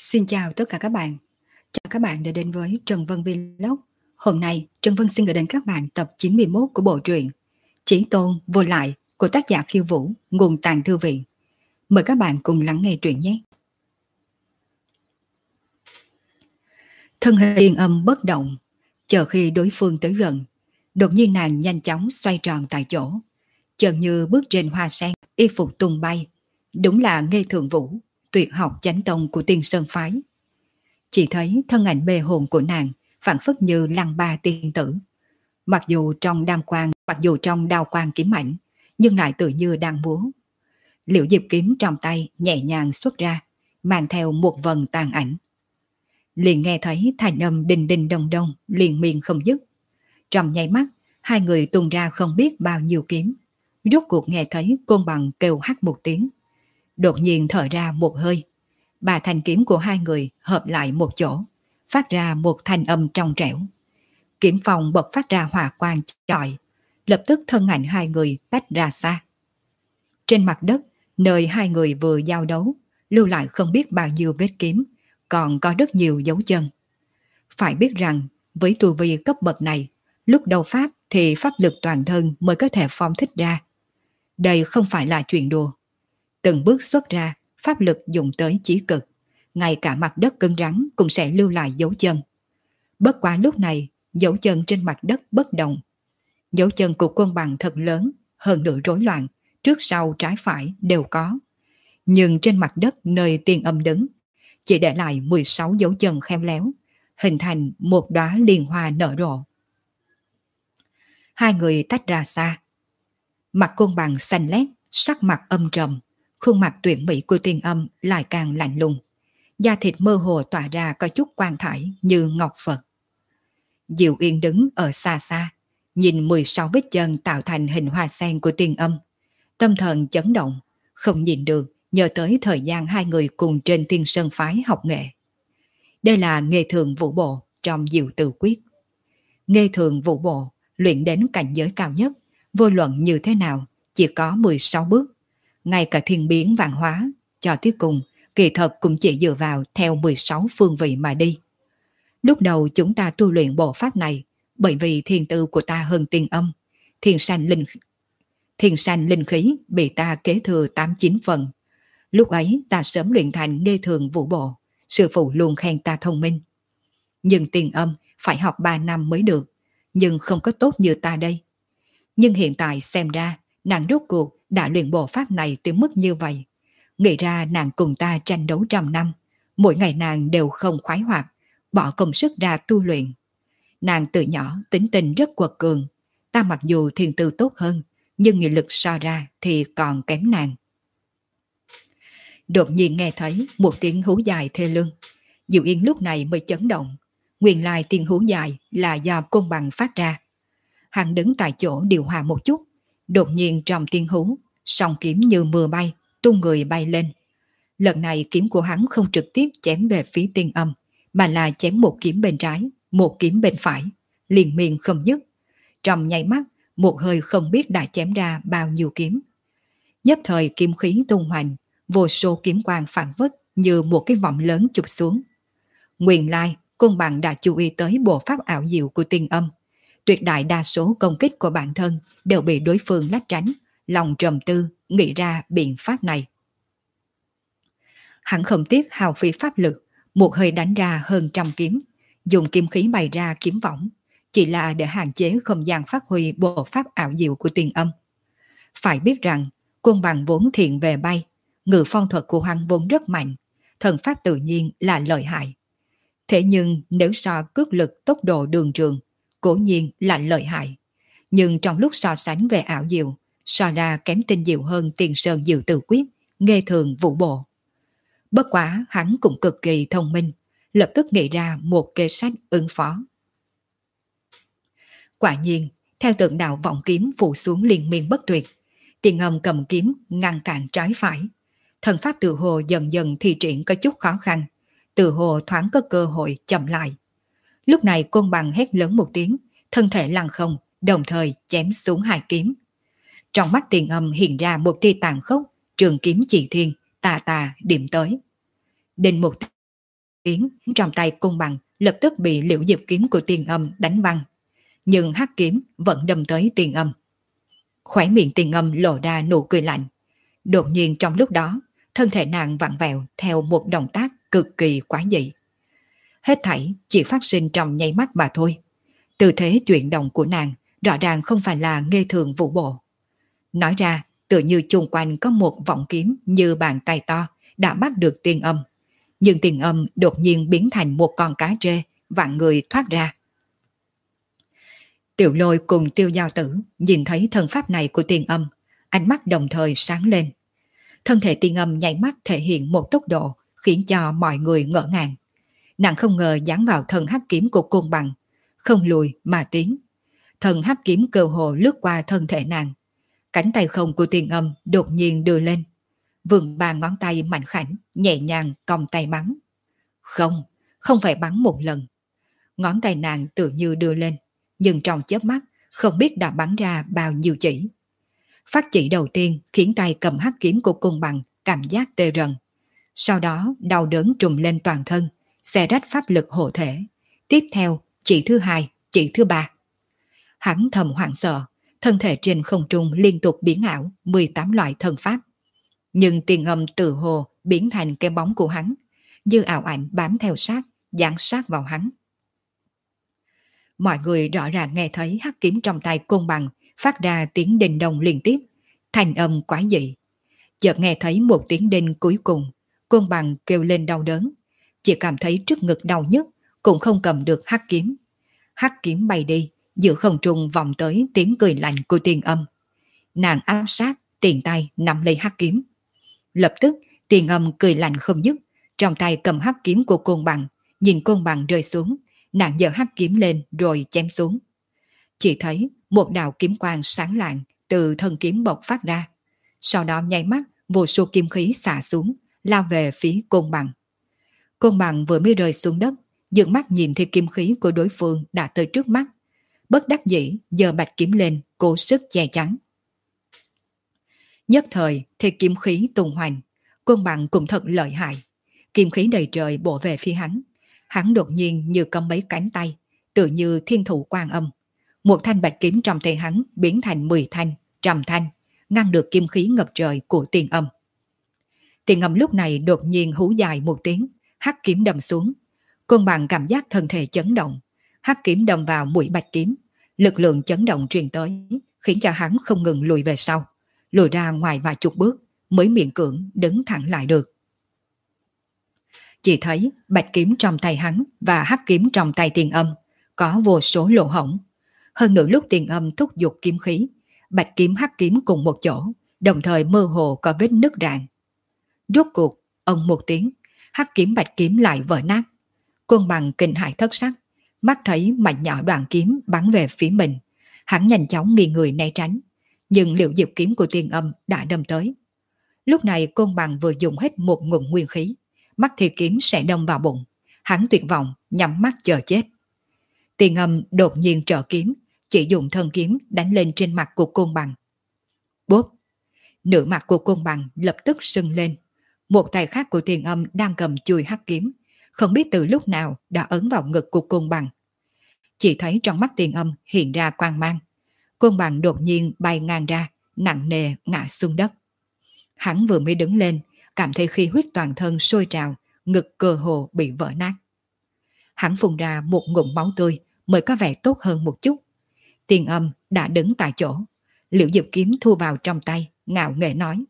Xin chào tất cả các bạn. Chào các bạn đã đến với Trần Vân Vlog. Hôm nay, Trần Vân xin gửi đến các bạn tập 91 của bộ truyện Chí Tôn Vô Lại của tác giả Khiêu Vũ, nguồn Tàng Thư Viện. Mời các bạn cùng lắng nghe truyện nhé. Thân hình Tiên Âm bất động, chờ khi đối phương tới gần. Đột nhiên nàng nhanh chóng xoay tròn tại chỗ. Chợt như bước trên hoa sen, y phục tung bay. Đúng là Nghê Thượng Vũ, tuyệt học chánh tông của Tiên Sơn Phái. Chỉ thấy thân ảnh mê hồn của nàng phảng phất như lăng ba tiên tử. Mặc dù trong đao quang kiếm ảnh, nhưng lại tự như đang múa. Liễu diệp kiếm trong tay nhẹ nhàng xuất ra, mang theo một vần tàn ảnh. Liền nghe thấy thanh âm đinh đinh đông đông liền miên không dứt. Trong nháy mắt, hai người tung ra không biết bao nhiêu kiếm. Rốt cuộc nghe thấy Côn Bằng kêu hắt một tiếng. Đột nhiên thở ra một hơi. Ba thanh kiếm của hai người hợp lại một chỗ, phát ra một thanh âm trong trẻo. Kiếm phong bật phát ra hỏa quang chói, lập tức thân ảnh hai người tách ra xa. Trên mặt đất, nơi hai người vừa giao đấu, lưu lại không biết bao nhiêu vết kiếm, còn có rất nhiều dấu chân. Phải biết rằng, với tu vi cấp bậc này, lúc đầu pháp thì pháp lực toàn thân mới có thể phóng thích ra. Đây không phải là chuyện đùa. Từng bước xuất ra, pháp lực dùng tới chí cực, ngay cả mặt đất cứng rắn cũng sẽ lưu lại dấu chân. Bất quá lúc này, dấu chân trên mặt đất bất động. Dấu chân của Côn Bằng thật lớn, hơn nữa rối loạn, trước sau trái phải đều có. Nhưng trên mặt đất nơi Tiên Âm đứng, chỉ để lại 16 dấu chân khéo léo, hình thành một đóa liên hoa nở rộ. Hai người tách ra xa. Mặt Côn Bằng xanh lét, sắc mặt âm trầm, khuôn mặt tuyệt mỹ của Tiên Âm lại càng lạnh lùng. Da thịt mơ hồ tỏa ra có chút quang thải như ngọc Phật. Diệu Yên đứng ở xa xa, nhìn 16 vết chân tạo thành hình hoa sen của Tiên Âm. Tâm thần chấn động, không nhìn được, nhớ tới thời gian hai người cùng trên Tiên Sơn Phái học nghệ. Đây là Nghê Thường Vũ Bộ trong Diệu Tử Quyết. Nghê Thường Vũ Bộ luyện đến cảnh giới cao nhất, vô luận như thế nào, chỉ có 16 bước. Ngay cả thiên biến vạn hóa, cho tới cùng, kỳ thật cũng chỉ dựa vào theo 16 phương vị mà đi. Lúc đầu chúng ta tu luyện bộ pháp này, bởi vì thiên tư của ta hơn Tiên Âm, thiên sanh linh khí bị ta kế thừa 8-9 phần. Lúc ấy ta sớm luyện thành Nghê Thường Vũ Bộ, sư phụ luôn khen ta thông minh. Nhưng Tiên Âm phải học 3 năm mới được, nhưng không có tốt như ta đây. Nhưng hiện tại xem ra, nàng rốt cuộc đã luyện bộ pháp này tới mức như vậy. Nghĩ ra nàng cùng ta tranh đấu trăm năm, mỗi ngày nàng đều không khoái hoạt, bỏ công sức ra tu luyện. Nàng từ nhỏ tính tình rất quật cường, ta mặc dù thiên tư tốt hơn, nhưng nghị lực so ra thì còn kém nàng. Đột nhiên nghe thấy một tiếng hú dài thê lương. Diệu Yên lúc này mới chấn động. Nguyên lai tiếng hú dài là do Côn Bằng phát ra. Hắn đứng tại chỗ điều hòa một chút. Đột nhiên trong tiếng hú, song kiếm như mưa bay, tung người bay lên. Lần này kiếm của hắn không trực tiếp chém về phía Tiên Âm, mà là chém một kiếm bên trái, một kiếm bên phải, liền miên không dứt. Trong nháy mắt, một hơi không biết đã chém ra bao nhiêu kiếm. Nhất thời kiếm khí tung hoành, vô số kiếm quang phản phất như một cái vọng lớn chụp xuống. Nguyên lai, Côn Bằng đã chú ý tới bộ pháp ảo diệu của Tiên Âm. Tuyệt đại đa số công kích của bản thân đều bị đối phương lách tránh, lòng trầm tư, nghĩ ra biện pháp này. Hắn không tiếc hao phí pháp lực, một hơi đánh ra hơn trăm kiếm, dùng kiếm khí bày ra kiếm võng, chỉ là để hạn chế không gian phát huy bộ pháp ảo diệu của Tiên Âm. Phải biết rằng, Côn Bằng vốn thiện về bay, ngự phong thuật của hắn vốn rất mạnh, thần pháp tự nhiên là lợi hại. Thế nhưng nếu so cước lực tốc độ đường trường, cố nhiên là lợi hại. Nhưng trong lúc so sánh về ảo diệu, so ra kém tinh diệu hơn Tiền Sơn Diệu Tử Quyết, Nghê Thường Vũ Bộ. Bất quá hắn cũng cực kỳ thông minh, lập tức nghĩ ra một kế sách ứng phó. Quả nhiên, theo tượng đạo vọng kiếm phủ xuống liên miên bất tuyệt, Tiên Âm cầm kiếm ngăn cản trái phải. Thần pháp tự hồ dần dần thi triển có chút khó khăn, tự hồ thoáng có cơ hội chậm lại. Lúc này Côn Bằng hét lớn một tiếng, thân thể lăn không, đồng thời chém xuống hai kiếm. Trong mắt Tiên Âm hiện ra một tia tàn khốc, trường kiếm chỉ thiên, tà tà điểm tới. Đinh một kiếm trong tay côn bằng lập tức bị liễu diệp kiếm của Tiền Âm đánh văng, nhưng hắc kiếm vẫn đâm tới Tiền Âm. Khóe miệng Tiền Âm lộ ra nụ cười lạnh. Đột nhiên trong lúc đó, thân thể nàng vặn vẹo theo một động tác cực kỳ quái dị. Hết thảy chỉ phát sinh trong nháy mắt mà thôi. Tư thế chuyển động của nàng rõ ràng không phải là nghê thường vũ bộ. Nói ra, tự như chung quanh có một vọng kiếm như bàn tay to đã bắt được Tiền Âm. Nhưng Tiền Âm đột nhiên biến thành một con cá trê, vặn người thoát ra. Tiểu Lôi cùng Tiêu Giao Tử nhìn thấy thân pháp này của Tiền Âm, ánh mắt đồng thời sáng lên. Thân thể Tiền Âm nháy mắt thể hiện một tốc độ khiến cho mọi người ngỡ ngàng. Nàng không ngờ dán vào thân hắc kiếm của côn bằng, không lùi mà tiến. Thân hắc kiếm cơ hồ lướt qua thân thể nàng. Cánh tay không của Tiền Âm đột nhiên đưa lên. Vươn ba ngón tay mạnh khảnh, nhẹ nhàng cong tay bắn. Không, không phải bắn một lần. Ngón tay nàng tự như đưa lên, nhưng trong chớp mắt không biết đã bắn ra bao nhiêu chỉ. Phát chỉ đầu tiên khiến tay cầm hắc kiếm của côn bằng cảm giác tê rần. Sau đó đau đớn trùm lên toàn thân, xé rách pháp lực hộ thể. Tiếp theo chỉ thứ hai, chỉ thứ ba. Hắn thầm hoảng sợ, thân thể trên không trung liên tục biến ảo 18 loại thân pháp. Nhưng Tiền Âm tự hồ biến thành cái bóng của hắn, như ảo ảnh bám theo sát, dán sát vào hắn. Mọi người rõ ràng nghe thấy hắc kiếm trong tay côn bằng phát ra tiếng đinh đồng liên tiếp, thành âm quái dị. Chợt nghe thấy một tiếng đinh cuối cùng, côn bằng kêu lên đau đớn, chỉ cảm thấy trước ngực đau nhức, cũng không cầm được hắc kiếm. Hắc kiếm bay đi, giữa không trung vòng tới tiếng cười lạnh của Tiền Âm. Nàng áp sát, tiền tay nắm lấy hắc kiếm. Lập tức Tiền Âm cười lạnh không dứt, trong tay cầm hắc kiếm của côn bằng, nhìn côn bằng rơi xuống, nàng giơ hắc kiếm lên rồi chém xuống. Chỉ thấy một đạo kiếm quang sáng lạng từ thân kiếm bộc phát ra. Sau đó nháy mắt vô số kiếm khí xả xuống, lao về phía côn bằng. Côn bằng vừa mới rơi xuống đất, dường mắt nhìn thấy kiếm khí của đối phương đã tới trước mắt. Bất đắc dĩ giơ bạch kiếm lên, cố sức che chắn. Nhất thời thì kiếm khí tung hoành, côn bằng cũng thật lợi hại. Kiếm khí đầy trời bổ về phía hắn. Hắn đột nhiên như cầm mấy cánh tay, tự như thiên thủ Quan Âm. Một thanh bạch kiếm trong tay hắn biến thành 10 thanh, trăm thanh, ngăn được kiếm khí ngập trời của Tiền Âm. Tiền Âm lúc này đột nhiên hú dài một tiếng, hắc kiếm đâm xuống. Côn bằng cảm giác thân thể chấn động, hắc kiếm đâm vào mũi bạch kiếm, lực lượng chấn động truyền tới, khiến cho hắn không ngừng lùi về sau, lùi ra ngoài vài chục bước mới miễn cưỡng đứng thẳng lại được. Chỉ thấy bạch kiếm trong tay hắn và hắc kiếm trong tay Tiền Âm có vô số lỗ hổng. Hơn nữa lúc Tiền Âm thúc giục kiếm khí, bạch kiếm hắc kiếm cùng một chỗ, đồng thời mơ hồ có vết nứt rạn. Rốt cuộc, ông một tiếng, hắc kiếm bạch kiếm lại vỡ nát. Côn bằng kinh hãi thất sắc, mắt thấy mảnh nhỏ đoạn kiếm bắn về phía mình. Hắn nhanh chóng nghiêng người né tránh, nhưng liễu diệp kiếm của Tiền Âm đã đâm tới. Lúc này côn bằng vừa dùng hết một ngụm nguyên khí, mắt thì kiếm sẽ đâm vào bụng. Hắn tuyệt vọng nhắm mắt chờ chết. Tiền Âm đột nhiên trợ kiếm, chỉ dùng thân kiếm đánh lên trên mặt của côn bằng. Bốp! Nửa mặt của côn bằng lập tức sưng lên. Một tay khác của Tiền Âm đang cầm chùi hắc kiếm, không biết từ lúc nào đã ấn vào ngực của côn bằng. Chỉ thấy trong mắt Tiền Âm hiện ra quang mang. Côn bằng đột nhiên bay ngang ra, nặng nề ngã xuống đất. Hắn vừa mới đứng lên, cảm thấy khí huyết toàn thân sôi trào, ngực cơ hồ bị vỡ nát. Hắn phun ra một ngụm máu tươi mới có vẻ tốt hơn một chút. Tiền Âm đã đứng tại chỗ, liễu diệp kiếm thu vào trong tay, ngạo nghễ nói: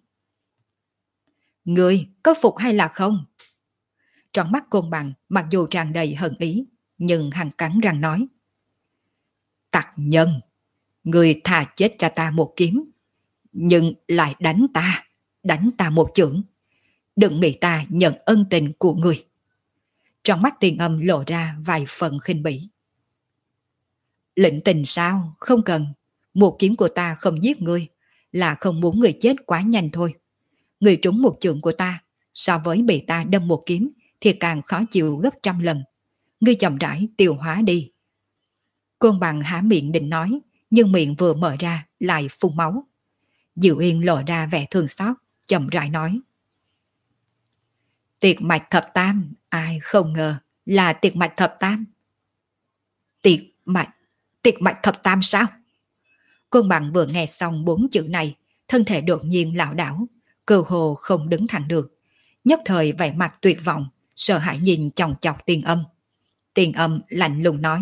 "Ngươi có phục hay là không?" Trong mắt côn bằng mặc dù tràn đầy hận ý, nhưng hắn cắn răng nói: "Tặc nhân, ngươi thà chết cho ta một kiếm, nhưng lại đánh ta một chưởng. Đừng nghĩ ta nhận ân tình của ngươi." Trong mắt Tiền Âm lộ ra vài phần khinh bỉ. "Lĩnh tình sao? Không cần. Một kiếm của ta không giết ngươi, là không muốn ngươi chết quá nhanh thôi. Ngươi trúng một chưởng của ta, so với bị ta đâm một kiếm thì càng khó chịu gấp trăm lần. Ngươi chậm rãi tiêu hóa đi." Côn bằng há miệng định nói, nhưng miệng vừa mở ra lại phun máu. Diệu Yên lộ ra vẻ thương xót, chậm rãi nói: Tiệt mạch thập tam, ai không ngờ là tiệt mạch thập tam. Tiệt mạch, tiệt mạch thập tam sao? Côn bằng vừa nghe xong 4 chữ này, thân thể đột nhiên lảo đảo, cơ hồ không đứng thẳng được. Nhất thời vẻ mặt tuyệt vọng, sợ hãi nhìn chòng chọc Tiền Âm. Tiền Âm lạnh lùng nói: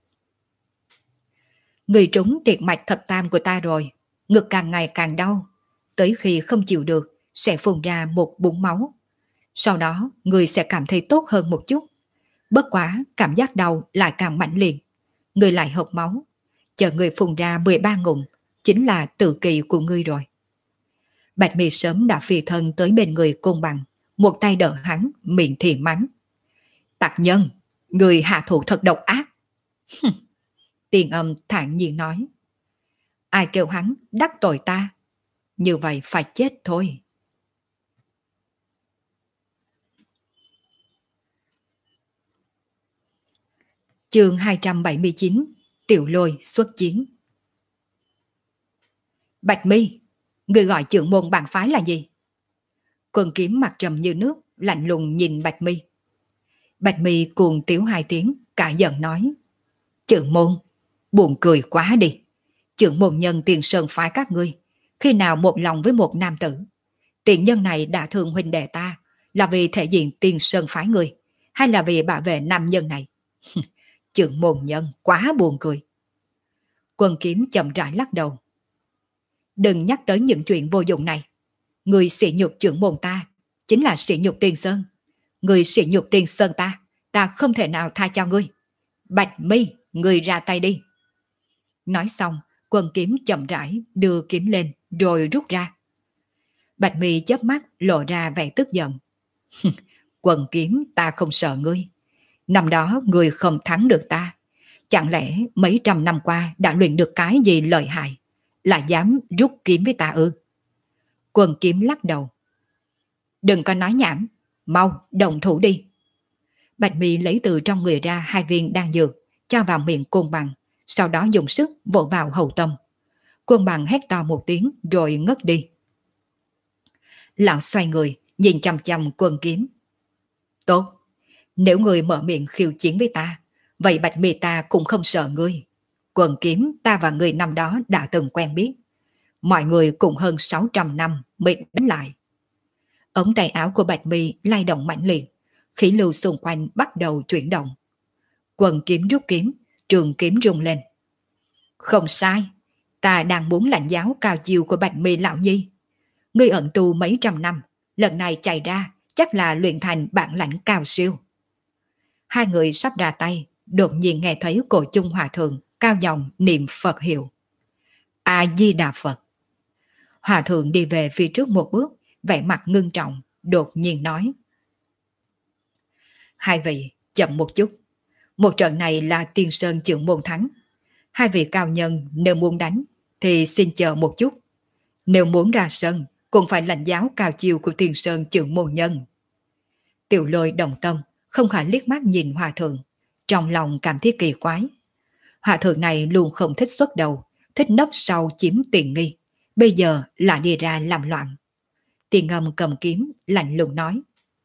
người trúng tiệt mạch thập tam của ta rồi, ngực càng ngày càng đau, tới khi không chịu được sẽ phun ra một búng máu. Sau đó người sẽ cảm thấy tốt hơn một chút. Bất quá cảm giác đau lại càng mãnh liệt, người lại hộc máu, chờ người phun ra 13 ngụm, chính là tự kỳ của ngươi rồi. Bạch Mi sớm đã phi thân tới bên người Côn Bằng, một tay đỡ hắn, miệng thì mắng: tặc nhân, người hạ thủ thật độc ác. Tiền Âm thản nhiên nói: ai kêu hắn đắc tội ta, như vậy phải chết thôi. Chương 279, Tiểu Lôi xuất chiến. Bạch Mi, người gọi trưởng môn bang phái là gì? Quân Kiếm mặt trầm như nước, lạnh lùng nhìn Bạch Mi. Bạch Mi cuồng tiếu 2 tiếng, cả giận nói: trưởng môn, buồn cười quá đi. Trưởng môn nhân Tiền Sơn phái các ngươi, khi nào một lòng với một nam tử? Tiền nhân này đã thương huynh đệ ta, là vì thể diện Tiền Sơn phái ngươi, hay là vì bảo vệ nam nhân này? Trưởng môn nhân quá buồn cười. Quân Kiếm chậm rãi lắc đầu: đừng nhắc tới những chuyện vô dụng này. Người sỉ nhục trưởng môn ta, chính là sỉ nhục Tiền Sơn. Người sỉ nhục Tiền Sơn ta không thể nào tha cho ngươi. Bạch Mi, người ra tay đi. Nói xong, Quân Kiếm chậm rãi đưa kiếm lên rồi rút ra. Bạch Mi chớp mắt lộ ra vẻ tức giận. Quân Kiếm, ta không sợ ngươi. Năm đó ngươi không thắng được ta, chẳng lẽ mấy trăm năm qua đã luyện được cái gì lợi hại, là dám rút kiếm với ta ư? Quân Kiếm lắc đầu: đừng có nói nhảm, mau động thủ đi. Bạch Mi lấy từ trong người ra 2 viên đan dược, cho vào miệng Côn Bằng, sau đó dùng sức vỗ vào hậu tâm. Côn Bằng hét to một tiếng rồi ngất đi. Lão xoay người nhìn chằm chằm Quân Kiếm: tốt, nếu người mở miệng khiêu chiến với ta, vậy Bạch Mi ta cũng không sợ ngươi. Quân Kiếm, ta và người năm đó đã từng quen biết, mọi người cùng hơn 600 năm mới đánh lại. Ống tay áo của Bạch Mi lay động mãnh liệt, khí lưu xung quanh bắt đầu chuyển động. Quân Kiếm rút kiếm, trường kiếm rung lên. Không sai, ta đang muốn lãnh giáo cao chiều của Bạch Mi lão nhi. Ngươi ẩn tu mấy trăm năm, lần này chạy ra chắc là luyện thành bản lãnh cao siêu. Hai người sắp ra tay, đột nhiên nghe thấy Cổ Chung Hòa Thượng cao giọng niệm Phật hiệu: A Di Đà Phật. Hòa Thượng đi về phía trước một bước, vẻ mặt ngưng trọng, đột nhiên nói: hai vị chậm một chút, một trận này là Tiên Sơn trưởng môn thắng. Hai vị cao nhân nếu muốn đánh thì xin chờ một chút, nếu muốn ra sân cũng phải lãnh giáo cao chiều của Tiên Sơn trưởng môn nhân. Tiểu Lôi đồng tâm, không khỏi liếc mắt nhìn Hòa Thượng, trong lòng cảm thấy kỳ quái. Hòa Thượng này luôn không thích xuất đầu, thích nấp sau chiếm tiện nghi, bây giờ lại đi ra làm loạn. Tiền Âm cầm kiếm lạnh lùng nói: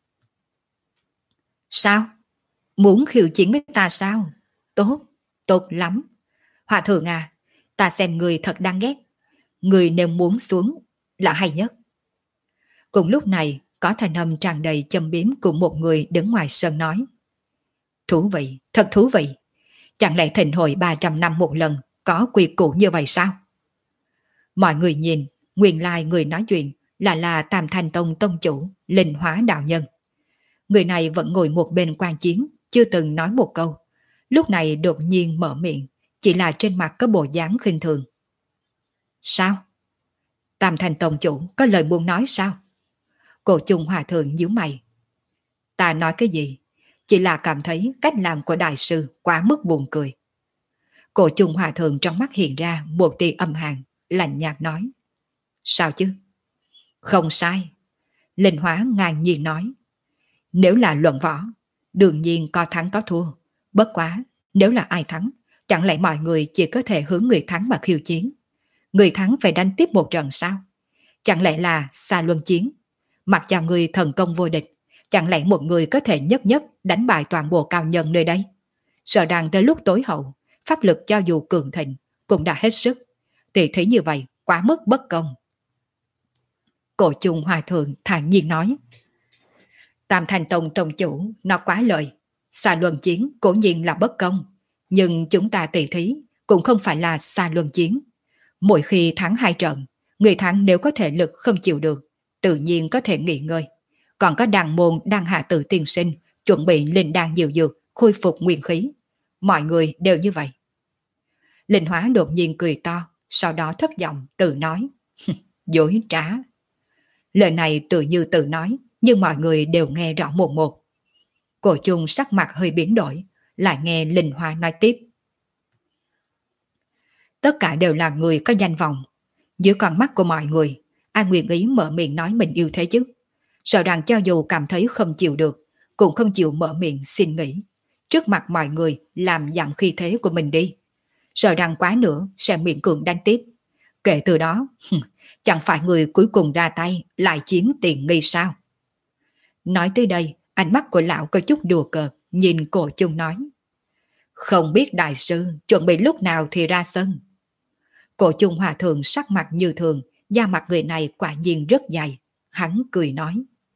sao? Muốn khiêu chiến với ta sao? Tốt, tốt lắm. Hòa Thượng à, ta xem người thật đáng ghét. Người nếu muốn xuống là hay nhất. Cùng lúc này, có thanh âm tràn đầy châm biếm của một người đứng ngoài sân nói: thú vị, thật thú vị. Chẳng lẽ thịnh hội 300 năm một lần có quy củ như vậy sao? Mọi người nhìn, nguyên lai người nói chuyện là Tam Thanh Tông tông chủ Linh Hóa đạo nhân. Người này vẫn ngồi một bên quan chiến, chưa từng nói một câu. Lúc này đột nhiên mở miệng, chỉ là trên mặt có bộ dáng khinh thường. Sao? Tam Thanh tông chủ có lời muốn nói sao? Cổ Chung Hòa Thượng nhíu mày. Ta nói cái gì? Chỉ là cảm thấy cách làm của đại sư quá mức buồn cười. Cổ Chung Hòa Thượng trong mắt hiện ra một tia âm hàn, lạnh nhạt nói: sao chứ? Không sai. Linh Hóa ngang nhiên nói: nếu là luận võ, đương nhiên có thắng có thua. Bất quá, nếu là ai thắng, chẳng lẽ mọi người chỉ có thể hướng người thắng mà khiêu chiến? Người thắng phải đánh tiếp một trận sao? Chẳng lẽ là xa luân chiến? Mặc cho người thần công vô địch, Chẳng lẽ một người có thể nhất nhất đánh bại toàn bộ cao nhân nơi đây? Sợ rằng tới lúc tối hậu, pháp lực cho dù cường thịnh cũng đã hết sức. Tỷ thí như vậy quá mức bất công. Cổ Chung Hòa Thượng thản nhiên nói. Tam Thành Tông Tông chủ nó quá lời. Xa luân chiến cố nhiên là bất công. Nhưng chúng ta tỷ thí cũng không phải là xa luân chiến. Mỗi khi thắng 2 trận, người thắng nếu có thể lực không chịu được, tự nhiên có thể nghỉ ngơi. Còn có đàn môn đang hạ tử tiên sinh, chuẩn bị linh đan nhiều dược, khôi phục nguyên khí. Mọi người đều như vậy. Linh Hóa đột nhiên cười to, sau đó thấp giọng tự nói. Dối trá. Lời này tự như tự nói, nhưng mọi người đều nghe rõ một một. Cổ Chung sắc mặt hơi biến đổi, lại nghe Linh Hóa nói tiếp. Tất cả đều là người có danh vọng. Dưới con mắt của mọi người, ai nguyện ý mở miệng nói mình yêu thế chứ? Sợ rằng cho dù cảm thấy không chịu được, cũng không chịu mở miệng xin nghỉ. Trước mặt mọi người làm giảm khí thế của mình đi. Sợ rằng quá nữa sẽ miễn cưỡng đánh tiếp. Kể từ đó, chẳng phải người cuối cùng ra tay lại chiếm tiền nghi sao? Nói tới đây, ánh mắt của lão có chút đùa cợt, nhìn Cổ Chung nói. Không biết đại sư chuẩn bị lúc nào thì ra sân. Cổ Chung Hòa Thượng sắc mặt như thường, da mặt người này quả nhiên rất dày. Hắn cười nói.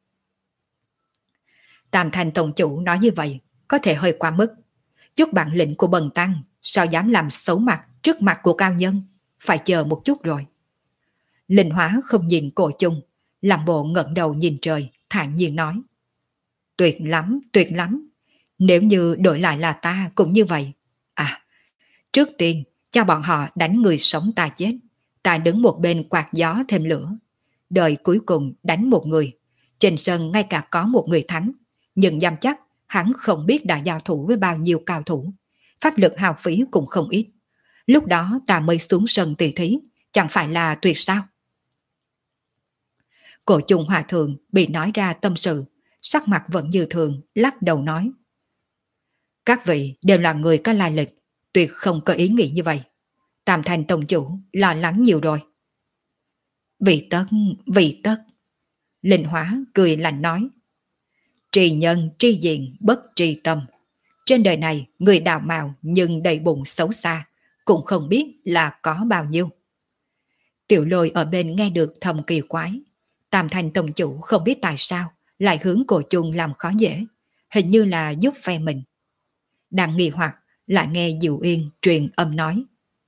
Tam Thành Tổng chủ nói như vậy, có thể hơi quá mức. Chút bản lĩnh của bần tăng, sao dám làm xấu mặt trước mặt của cao nhân? Phải chờ một chút rồi. Linh Hóa không nhìn Cổ Chung, làm bộ ngẩng đầu nhìn trời, thản nhiên nói. Tuyệt lắm, tuyệt lắm. Nếu như đổi lại là ta cũng như vậy. À, trước tiên cho bọn họ đánh người sống ta chết. Ta đứng một bên quạt gió thêm lửa. Đợi cuối cùng đánh một người. Trên sân ngay cả có một người thắng. Nhưng dám chắc hắn không biết đã giao thủ với bao nhiêu cao thủ. Pháp lực hao phí cũng không ít. Lúc đó ta mới xuống sân tỷ thí. Chẳng phải là tuyệt sao? Cổ Chung Hòa Thượng bị nói ra tâm sự. Sắc mặt vẫn như thường, lắc đầu nói. Các vị đều là người có lai lịch, tuyệt không có ý nghĩ như vậy. Tam Thành Tông chủ lo lắng nhiều rồi. Vì tất. Linh Hóa cười lạnh nói. Trì nhân tri diện bất tri tâm. Trên đời này người đào mạo nhưng đầy bụng xấu xa, cũng không biết là có bao nhiêu. Tiểu Lôi ở bên nghe được thầm kỳ quái. Tam Thành Tông chủ không biết tại sao lại hướng Cổ Chung làm khó dễ, hình như là giúp phe mình. Đang nghi hoặc lại nghe Diệu Yên truyền âm nói.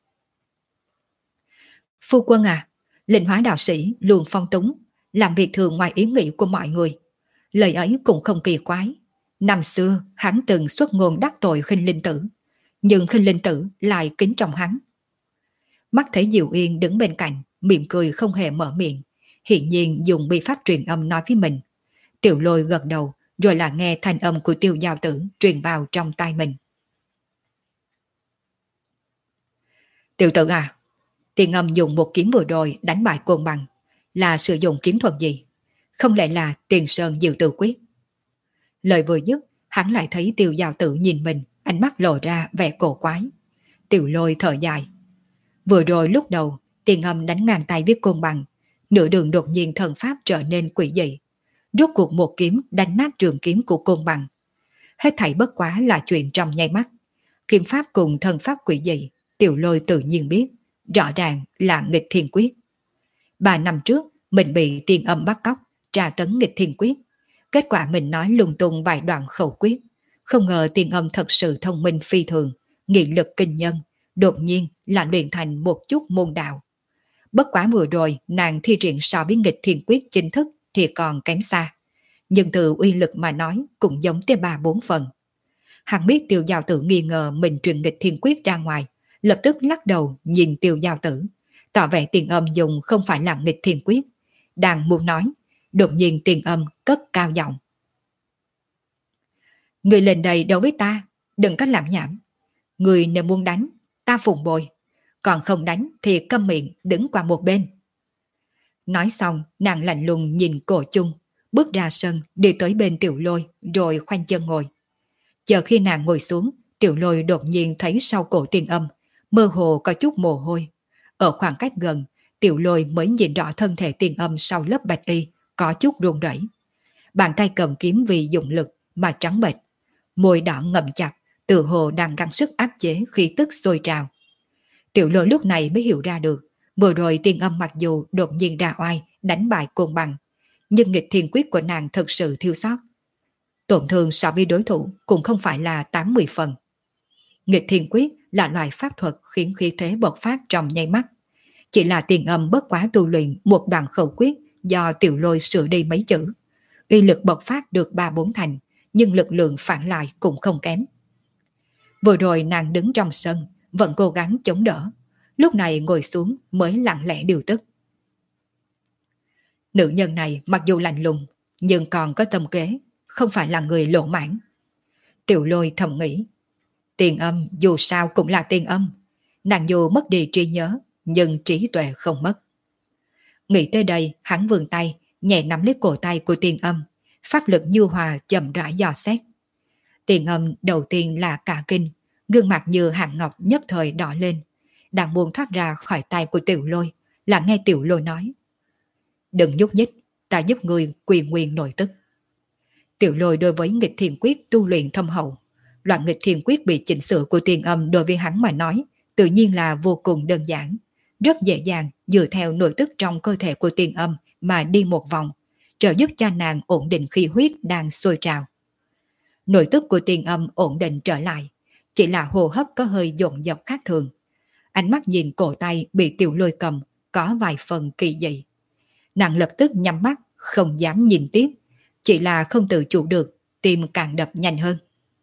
Phu quân à, Linh Hóa đạo sĩ luôn phong túng, làm việc thường ngoài ý nghĩ của mọi người. Lời ấy cũng không kỳ quái. Năm xưa hắn từng xuất ngôn đắc tội Khinh Linh Tử, nhưng Khinh Linh Tử lại kính trọng hắn. Mắt thấy Diệu Yên đứng bên cạnh, mỉm cười không hề mở miệng, hiển nhiên dùng bi pháp truyền âm nói với mình. Tiểu Lôi gật đầu, rồi là nghe thanh âm của Tiêu Giao Tử truyền vào trong tai mình. Tiểu tử à, Tiền Âm dùng một kiếm vừa rồi đánh bại Côn Bằng là sử dụng kiếm thuật gì? Không lẽ là Tiền Sơn Diệu Tử Quyết? Lời vừa dứt, hắn lại thấy Tiêu Giao Tử nhìn mình, ánh mắt lộ ra vẻ cổ quái. Tiểu Lôi thở dài. Vừa rồi lúc đầu, Tiền Âm đánh ngang tay với Côn Bằng, nửa đường đột nhiên thần pháp trở nên quỷ dị. Rốt cuộc một kiếm đánh nát trường kiếm của Côn Bằng. Hết thảy bất quá là chuyện trong nháy mắt. Kiếm pháp cùng thần pháp quỷ dị, Tiểu Lôi tự nhiên biết, rõ ràng là nghịch thiên quyết. 3 năm trước, mình bị Tiền Âm bắt cóc, tra tấn nghịch thiên quyết. Kết quả mình nói lung tung vài đoạn khẩu quyết. Không ngờ Tiền Âm thật sự thông minh phi thường, nghị lực kinh nhân, đột nhiên là luyện thành một chút môn đạo. Bất quá vừa rồi nàng thi triển so với nghịch thiên quyết chính thức thì còn kém xa. Nhưng từ uy lực mà nói cũng giống tới 3-4 phần. Hắn biết Tiêu Giao Tử nghi ngờ mình truyền nghịch thiên quyết ra ngoài, lập tức lắc đầu nhìn Tiêu Giao Tử, tỏ vẻ Tiền Âm dùng không phải là nghịch thiên quyết. Đang muốn nói, đột nhiên Tiền Âm cất cao giọng. Người lên đây đấu với ta, đừng có làm nhảm. Người nếu muốn đánh, ta phụng bồi. Còn không đánh thì câm miệng đứng qua một bên. Nói xong, nàng lạnh lùng nhìn Cổ Chung, bước ra sân đi tới bên Tiểu Lôi rồi khoanh chân ngồi. Chờ khi nàng ngồi xuống, Tiểu Lôi đột nhiên thấy sau cổ Tiền Âm mơ hồ có chút mồ hôi. Ở khoảng cách gần, Tiểu Lôi mới nhìn rõ thân thể Tiền Âm sau lớp bạch y có chút run rẩy. Bàn tay cầm kiếm vì dụng lực mà trắng bệch, môi đỏ ngậm chặt, tự hồ đang gắng sức áp chế khí tức sôi trào. Tiểu Lôi lúc này mới hiểu ra được, vừa rồi Tiên Âm mặc dù đột nhiên ra oai đánh bại Côn Bằng, nhưng nghịch thiên quyết của nàng thực sự thiếu sót. Tổn thương so với đối thủ cũng không phải là 80 phần. Nghịch thiên quyết là loại pháp thuật khiến khí thế bộc phát trong nháy mắt. Chỉ là Tiên Âm bất quá tu luyện một đoạn khẩu quyết do Tiểu Lôi sửa đi mấy chữ. Uy lực bộc phát được 3-4 thành, nhưng lực lượng phản lại cũng không kém. Vừa rồi nàng đứng trong sân, vẫn cố gắng chống đỡ. Lúc này ngồi xuống mới lặng lẽ điều tức. Nữ nhân này mặc dù lạnh lùng, nhưng còn có tâm kế, không phải là người lỗ mãn. Tiểu Lôi thầm nghĩ, Tiên Âm dù sao cũng là Tiên Âm. Nàng dù mất đi trí nhớ, nhưng trí tuệ không mất. Nghĩ tới đây, hắn vươn tay, nhẹ nắm lấy cổ tay của Tiên Âm, pháp lực nhu hòa chậm rãi dò xét. Tiên Âm đầu tiên là cả kinh, gương mặt như hạng ngọc nhất thời đỏ lên, đang muốn thoát ra khỏi tay của Tiểu Lôi, là nghe Tiểu Lôi nói: đừng nhúc nhích, ta giúp người quyền nguyên nội tức. Tiểu Lôi đối với nghịch thiên quyết tu luyện thâm hậu, loại nghịch thiên quyết bị chỉnh sửa của Tiên Âm đối với hắn mà nói, tự nhiên là vô cùng đơn giản, rất dễ dàng dựa theo nội tức trong cơ thể của Tiên Âm mà đi một vòng, trợ giúp cho nàng ổn định khí huyết đang sôi trào. Nội tức của Tiên Âm ổn định trở lại, chỉ là hô hấp có hơi dồn dập khác thường. Ánh mắt nhìn cổ tay bị Tiểu Lôi cầm có vài phần kỳ dị. Nàng lập tức nhắm mắt, không dám nhìn tiếp, chỉ là không tự chủ được, tim càng đập nhanh hơn.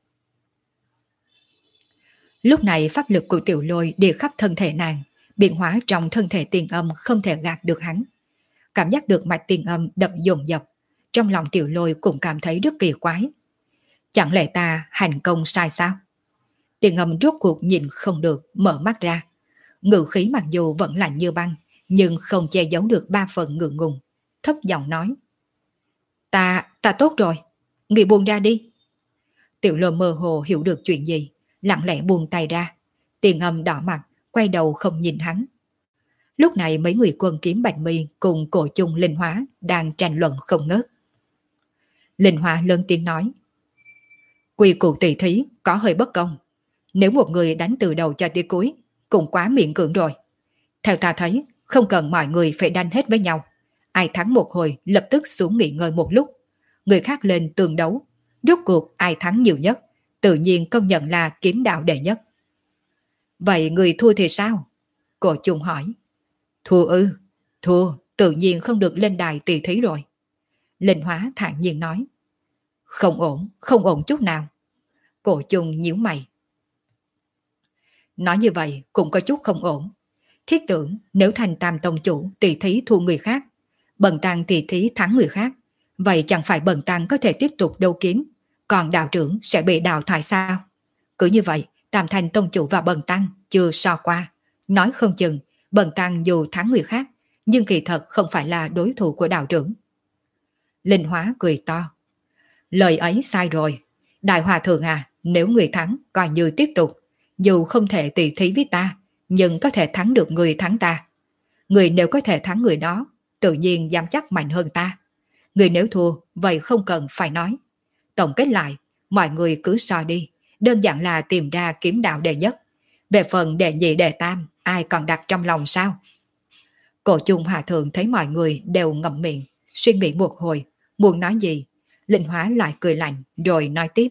Lúc này pháp lực của Tiểu Lôi đi khắp thân thể nàng, biến hóa trong thân thể Tiên Âm không thể gạt được hắn. Cảm giác được mạch Tiên Âm đập dồn dập, trong lòng Tiểu Lôi cũng cảm thấy rất kỳ quái. Chẳng lẽ ta hành công sai sao? Tiên Âm rốt cuộc nhìn không được, mở mắt ra. Ngự khí mặc dù vẫn lạnh như băng, nhưng không che giấu được 3 phần ngượng ngùng, thấp giọng nói: Ta tốt rồi, người buông ra đi. Tiểu Lôi mơ hồ hiểu được chuyện gì, lặng lẽ buông tay ra. Tiên Âm đỏ mặt, quay đầu không nhìn hắn. Lúc này mấy người quân kiếm Bạch Mi cùng Cổ Chung Linh Hóa đang tranh luận không ngớt. Linh Hóa lớn tiếng nói: quy củ tỷ thí có hơi bất công. Nếu một người đánh từ đầu cho tới cuối, cũng quá miễn cưỡng rồi. Theo ta thấy, không cần mọi người phải đánh hết với nhau. Ai thắng một hồi lập tức xuống nghỉ ngơi một lúc. Người khác lên tương đấu. Rốt cuộc ai thắng nhiều nhất, tự nhiên công nhận là kiếm đạo đệ nhất. Vậy người thua thì sao? Cổ Chung hỏi. Thua ư? Thua, tự nhiên không được lên đài tỷ thí rồi. Linh Hóa thản nhiên nói. Không ổn, không ổn chút nào. Cổ Chung nhíu mày. Nói như vậy cũng có chút không ổn. Thiết tưởng nếu thành Tam Tông chủ tỷ thí thua người khác, Bần Tăng tỷ thí thắng người khác, vậy chẳng phải Bần Tăng có thể tiếp tục đấu kiếm, còn đạo trưởng sẽ bị đào thải sao? Cứ như vậy, Tam Thành Tông chủ và Bần Tăng chưa so qua. Nói không chừng, Bần Tăng dù thắng người khác, nhưng kỳ thật không phải là đối thủ của đạo trưởng. Linh Hóa cười to. Lời ấy sai rồi. Đại Hòa Thượng à, nếu người thắng coi như tiếp tục, dù không thể tỷ thí với ta, nhưng có thể thắng được người thắng ta. Người nếu có thể thắng người đó, tự nhiên dám chắc mạnh hơn ta. Người nếu thua, vậy không cần phải nói. Tổng kết lại, mọi người cứ so đi, đơn giản là tìm ra kiếm đạo đệ nhất. Về phần đệ nhị đệ tam, ai còn đặt trong lòng sao? Cổ Chung Hòa Thượng thấy mọi người đều ngậm miệng, suy nghĩ một hồi, muốn nói gì. Linh Hóa lại cười lạnh rồi nói tiếp.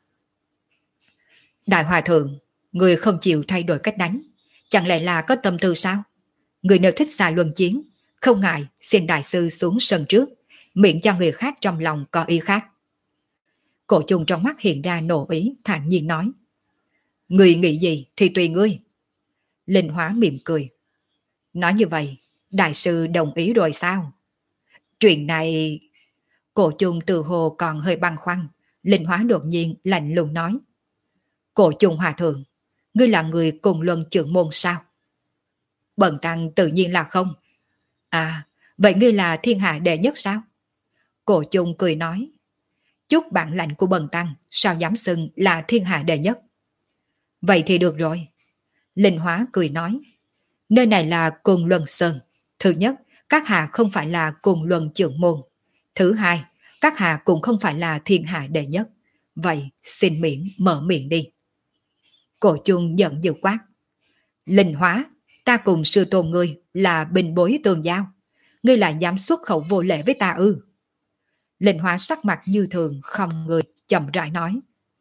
Đại Hòa Thượng, người không chịu thay đổi cách đánh, chẳng lẽ là có tâm tư sao? Người nếu thích xà luân chiến, không ngại xin đại sư xuống sân trước, miễn cho người khác trong lòng có ý khác. Cổ Chung trong mắt hiện ra nộ ý, thản nhiên nói. Người nghĩ gì thì tùy ngươi. Linh Hóa mỉm cười. Nói như vậy, đại sư đồng ý rồi sao? Chuyện này... Cổ Chung từ hồ còn hơi băn khoăn, Linh Hóa đột nhiên lạnh lùng nói. Cổ Chung Hòa Thượng, ngươi là người cùng luân trưởng môn sao? Bần Tăng tự nhiên là không. À, vậy ngươi là thiên hạ đệ nhất sao? Cổ Chung cười nói. Chút bản lãnh của Bần Tăng sao dám xưng là thiên hạ đệ nhất? Vậy thì được rồi. Linh Hóa cười nói. Nơi này là Côn Luân Sơn. Thứ nhất, các hạ không phải là Côn Luân trưởng môn. Thứ hai, các hạ cũng không phải là thiên hạ đệ nhất. Vậy xin miễn mở miệng đi. Cổ Chung giận dữ quát. Linh Hóa, ta cùng sư tôn ngươi là bình bối tương giao. Ngươi lại dám xuất khẩu vô lễ với ta ư? Linh Hóa sắc mặt như thường, không người, chậm rãi nói.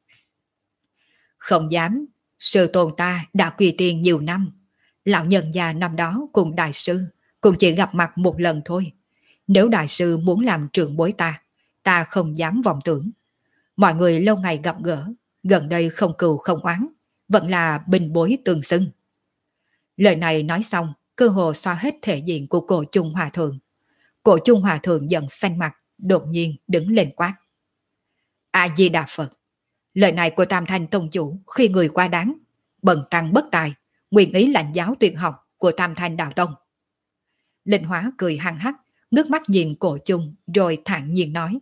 Không dám, sư tôn ta đã quy tiên nhiều năm. Lão nhân già năm đó cùng đại sư cũng chỉ gặp mặt một lần thôi. Nếu đại sư muốn làm trưởng bối ta không dám vọng tưởng. Mọi người lâu ngày gặp gỡ, gần đây không cừu không oán, vẫn là bình bối tương xưng. Lời này nói xong, cơ hồ xóa hết thể diện của Cổ Chung Hòa Thượng. Cổ Chung Hòa Thượng giận xanh mặt, đột nhiên đứng lên quát. A Di Đà Phật, lời này của Tam Thanh Tông chủ khi người quá đáng, bần tăng bất tài, nguyện ý lãnh giáo tuyệt học của Tam Thanh Đạo Tông. Linh Hóa cười hăng hắc, ngước mắt nhìn Cổ Chung rồi thản nhiên nói.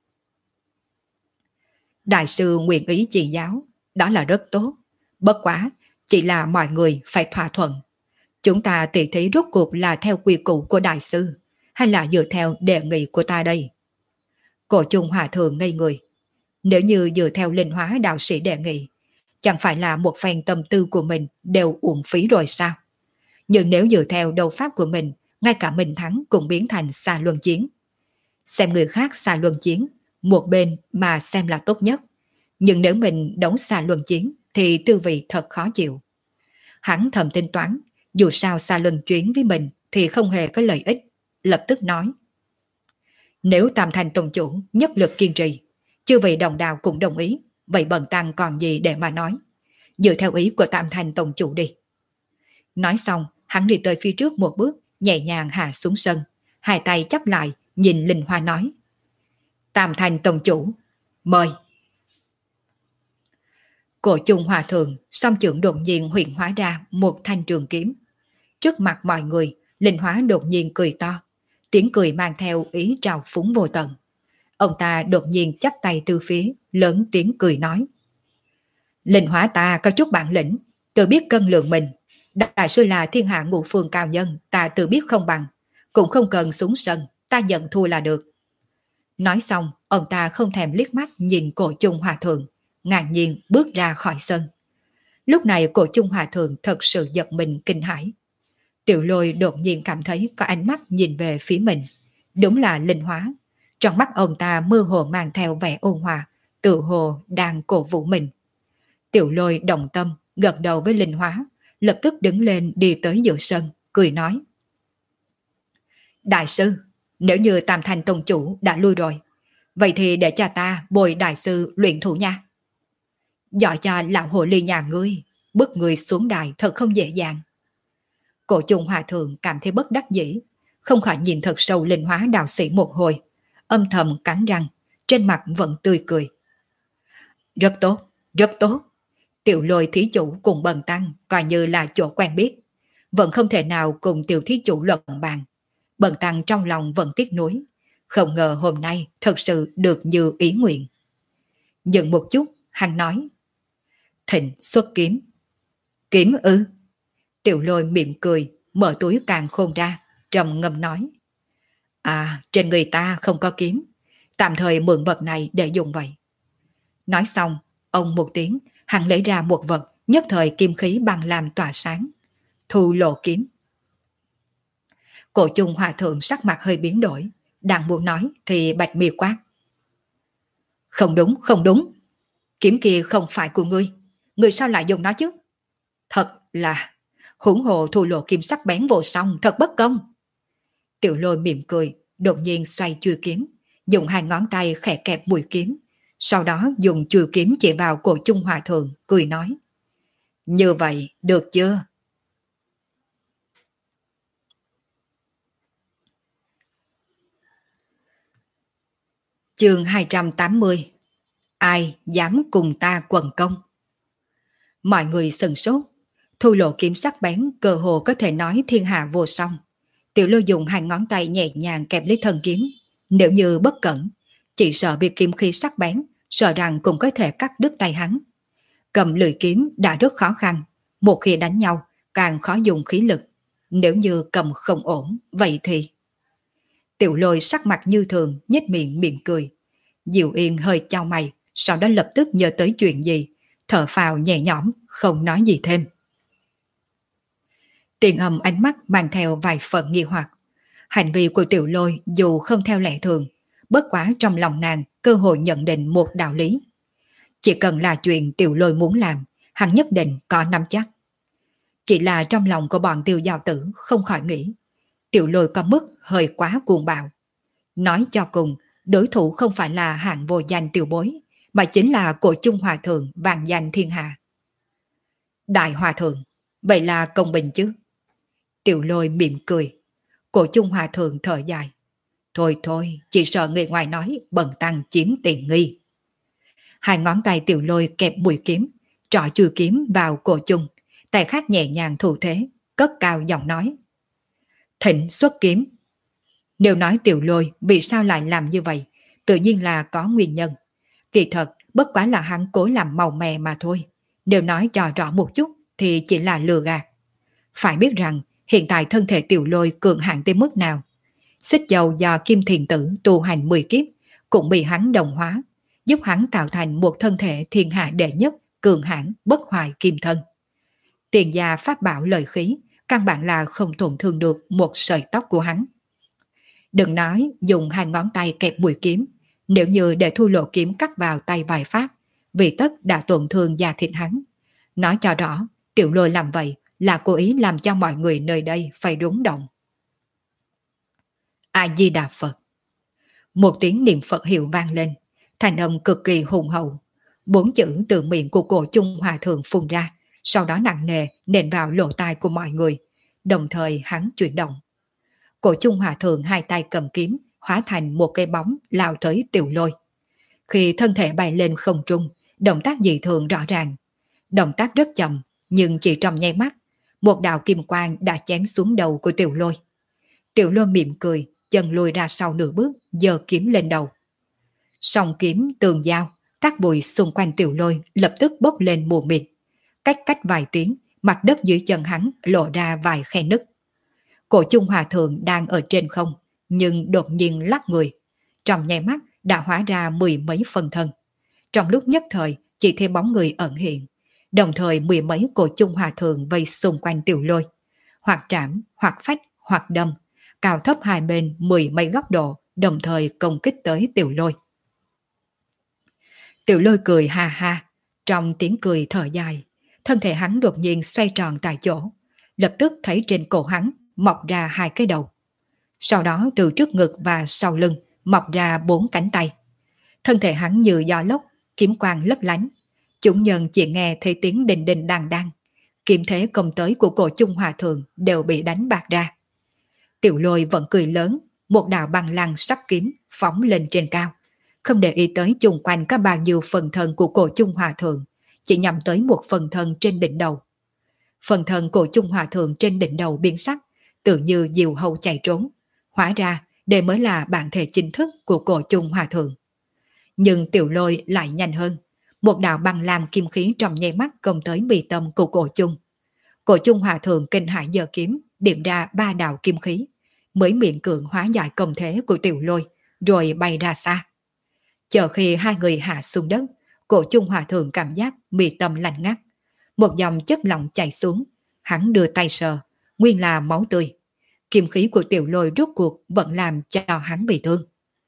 Đại sư nguyện ý chỉ giáo, đó là rất tốt. Bất quá, chỉ là mọi người phải thỏa thuận. Chúng ta tỉ thí rốt cuộc là theo quy củ của đại sư, hay là dựa theo đề nghị của ta đây? Cổ Chung Hòa Thượng ngây người. Nếu như dựa theo Linh Hóa đạo sĩ đề nghị, chẳng phải là một phen tâm tư của mình đều uổng phí rồi sao? Nhưng nếu dựa theo đấu pháp của mình, ngay cả mình thắng cũng biến thành xà luân chiến. Xem người khác xà luân chiến, một bên mà xem là tốt nhất. Nhưng nếu mình đấu xà luân chiến thì tư vị thật khó chịu. Hắn thầm tính toán, dù sao xà luân chiến với mình thì không hề có lợi ích. Lập tức nói. Nếu Tam Thanh Tông chủ nhất lực kiên trì, chư vị đồng đạo cũng đồng ý, vậy bần tăng còn gì để mà nói. Dựa theo ý của Tam Thanh Tông chủ đi. Nói xong, hắn đi tới phía trước một bước, nhẹ nhàng hạ xuống sân. Hai tay chắp lại, nhìn Linh Hoa nói. Tam Thanh Tông chủ, mời. Cổ Chung Hòa Thượng song chưởng đột nhiên hiện hóa ra một thanh trường kiếm. Trước mặt mọi người, Linh Hóa đột nhiên cười to. Tiếng cười mang theo ý trào phúng vô tận. Ông ta đột nhiên chắp tay từ phía, lớn tiếng cười nói. Linh Hóa ta có chút bản lĩnh, tự biết cân lượng mình. Đại sư là thiên hạ ngũ phương cao nhân, ta tự biết không bằng. Cũng không cần xuống sân, ta nhận thua là được. Nói xong, ông ta không thèm liếc mắt nhìn Cổ Chung Hòa Thượng, ngạc nhiên bước ra khỏi sân. Lúc này Cổ Chung Hòa Thượng thật sự giật mình kinh hãi. Tiểu Lôi đột nhiên cảm thấy có ánh mắt nhìn về phía mình. Đúng là Linh Hóa. Trong mắt ông ta mơ hồ mang theo vẻ ôn hòa, tự hồ đang cổ vũ mình. Tiểu Lôi đồng tâm, gật đầu với Linh Hóa, lập tức đứng lên đi tới giữa sân, cười nói. Đại sư, nếu như Tam Thanh Tông chủ đã lui rồi, vậy thì để cha ta bồi đại sư luyện thủ nha. Giỏi cho lão hồ ly nhà ngươi, bước người xuống đài thật không dễ dàng. Cổ Chung Hòa Thượng cảm thấy bất đắc dĩ, không khỏi nhìn thật sâu Linh Hóa đạo sĩ một hồi, âm thầm cắn răng, trên mặt vẫn tươi cười. Rất tốt, rất tốt. Tiểu Lôi thí chủ cùng bần tăng coi như là chỗ quen biết, vẫn không thể nào cùng tiểu thí chủ luận bàn. Bần tăng trong lòng vẫn tiếc nuối, không ngờ hôm nay thật sự được như ý nguyện. Dừng một chút, hắn nói. Thịnh xuất kiếm. Kiếm ư? Tiểu Lôi mỉm cười, mở túi càn khôn ra, trầm ngâm nói. À, trên người ta không có kiếm, tạm thời mượn vật này để dùng vậy. Nói xong, ông một tiếng, hắn lấy ra một vật, nhất thời kim khí bằng làm tỏa sáng. Thu lộ kiếm. Cổ Chung Hòa Thượng sắc mặt hơi biến đổi, đang muốn nói thì Bạch Mi quát. Không đúng, không đúng. Kiếm kia không phải của ngươi. Ngươi sao lại dùng nó chứ? Thật là hỗn hồ thu lộ kim sắc bén vô song, thật bất công. Tiểu Lôi mỉm cười, đột nhiên xoay chuôi kiếm, dùng hai ngón tay khẽ kẹp mũi kiếm, sau đó dùng chuôi kiếm chỉ vào Cổ Chung Hòa Thượng, cười nói. Như vậy, được chưa? Chương 280. Ai dám cùng ta quần công? Mọi người sừng sốt. Thu lộ kiếm sắc bén cơ hồ có thể nói thiên hạ vô song. Tiểu Lôi dùng hai ngón tay nhẹ nhàng kẹp lấy thân kiếm. Nếu như bất cẩn, chỉ sợ việc kiếm khí sắc bén, sợ rằng cũng có thể cắt đứt tay hắn. Cầm lưỡi kiếm đã rất khó khăn, một khi đánh nhau càng khó dùng khí lực. Nếu như cầm không ổn, vậy thì... Tiểu Lôi sắc mặt như thường, nhếch miệng mỉm cười. Diệu Yên hơi chau mày, sau đó lập tức nhớ tới chuyện gì, thở phào nhẹ nhõm, không nói gì thêm. Tiền Âm ánh mắt mang theo vài phần nghi hoặc. Hành vi của Tiểu Lôi dù không theo lẽ thường, bất quá trong lòng nàng cơ hội nhận định một đạo lý. Chỉ cần là chuyện Tiểu Lôi muốn làm, hắn nhất định có nắm chắc. Chỉ là trong lòng của bọn Tiêu Giao Tử không khỏi nghĩ, Tiểu Lôi có mức hơi quá cuồng bạo. Nói cho cùng, đối thủ không phải là hạng vô danh Tiểu Bối, mà chính là Cổ Chung Hòa Thượng vàng danh thiên hạ. Đại Hòa Thượng, vậy là công bình chứ? Tiểu Lôi mỉm cười. Cổ Chung Hòa Thượng thở dài. Thôi thôi, chỉ sợ người ngoài nói bần tăng chiếm tiện nghi. Hai ngón tay Tiểu Lôi kẹp mũi kiếm, trỏ chui kiếm vào cổ Chung, tay khác nhẹ nhàng thủ thế, cất cao giọng nói. Thịnh xuất kiếm. Nếu nói Tiểu Lôi vì sao lại làm như vậy, tự nhiên là có nguyên nhân. Kỳ thật, bất quá là hắn cố làm màu mè mà thôi. Nếu nói cho rõ một chút thì chỉ là lừa gạt. Phải biết rằng, hiện tại thân thể Tiểu Lôi cường hạn tới mức nào. Xích dầu do Kim Thiền Tử tu hành 10 kiếp cũng bị hắn đồng hóa, giúp hắn tạo thành một thân thể thiên hạ đệ nhất, cường hãn bất hoại kim thân. Tiền gia pháp bảo lợi khí, căn bản là không tổn thương được một sợi tóc của hắn. Đừng nói dùng hai ngón tay kẹp mũi kiếm, nếu như để thu lộ kiếm cắt vào tay vài phát, vì tất đã tổn thương da thịt hắn. Nói cho rõ, Tiểu Lôi làm vậy là cố ý làm cho mọi người nơi đây phải rúng động. A-di-đà Phật. Một tiếng niệm Phật hiệu vang lên, thành âm cực kỳ hùng hậu. 4 chữ từ miệng của Cổ Chung Hòa Thượng phun ra, sau đó nặng nề nện vào lỗ tai của mọi người, đồng thời hắn chuyển động. Cổ Chung Hòa Thượng hai tay cầm kiếm, hóa thành một cây bóng lao tới Tiểu Lôi. Khi thân thể bay lên không trung, động tác dị thường rõ ràng. Động tác rất chậm, nhưng chỉ trong nháy mắt, một đạo kim quang đã chém xuống đầu của Tiểu Lôi. Tiểu Lôi mỉm cười, chân lùi ra sau nửa bước, giơ kiếm lên đầu. Song kiếm tường giao, các bụi xung quanh Tiểu Lôi lập tức bốc lên mù mịt. Cách vài tiếng, mặt đất dưới chân hắn lộ ra vài khe nứt. Cổ Chung Hòa Thượng đang ở trên không, nhưng đột nhiên lắc người. Trong nháy mắt đã hóa ra 10 mấy phần thân. Trong lúc nhất thời, chỉ thấy bóng người ẩn hiện. Đồng thời 10 mấy Cổ Chung Hòa Thượng vây xung quanh Tiểu Lôi. Hoặc trảm, hoặc phách, hoặc đâm. Cao thấp hai bên 10 mấy góc độ, đồng thời công kích tới Tiểu Lôi. Tiểu Lôi cười ha ha, trong tiếng cười thở dài, thân thể hắn đột nhiên xoay tròn tại chỗ, lập tức thấy trên cổ hắn mọc ra 2 cái đầu. Sau đó từ trước ngực và sau lưng mọc ra 4 cánh tay. Thân thể hắn như gió lốc, kiếm quang lấp lánh. Chúng nhân chỉ nghe thấy tiếng đình đình đàn đan, kiếm thế công tới của Cổ Chung Hòa Thượng đều bị đánh bạc ra. Tiểu Lôi vẫn cười lớn, một đạo băng lăng sắc kiếm phóng lên trên cao, không để ý tới chung quanh có bao nhiêu phần thân của Cổ Chung Hòa Thượng, chỉ nhắm tới một phần thân trên đỉnh đầu. Phần thân Cổ Chung Hòa Thượng trên đỉnh đầu biến sắc, tự như diều hâu chạy trốn. Hóa ra, đây mới là bản thể chính thức của Cổ Chung Hòa Thượng. Nhưng Tiểu Lôi lại nhanh hơn, một đạo băng lam kim khí trong nháy mắt công tới mi tâm của Cổ Chung. Cổ Chung Hòa Thượng kinh hãi giơ kiếm, điểm ra 3 đạo kim khí, mới miễn cưỡng hóa giải công thế của Tiểu Lôi, rồi bay ra xa. Chờ khi hai người hạ xuống đất, Cổ Chung Hòa Thượng cảm giác mi tâm lạnh ngắt. Một dòng chất lỏng chảy xuống, hắn đưa tay sờ, nguyên là máu tươi. Kim khí của Tiểu Lôi rốt cuộc vẫn làm cho hắn bị thương.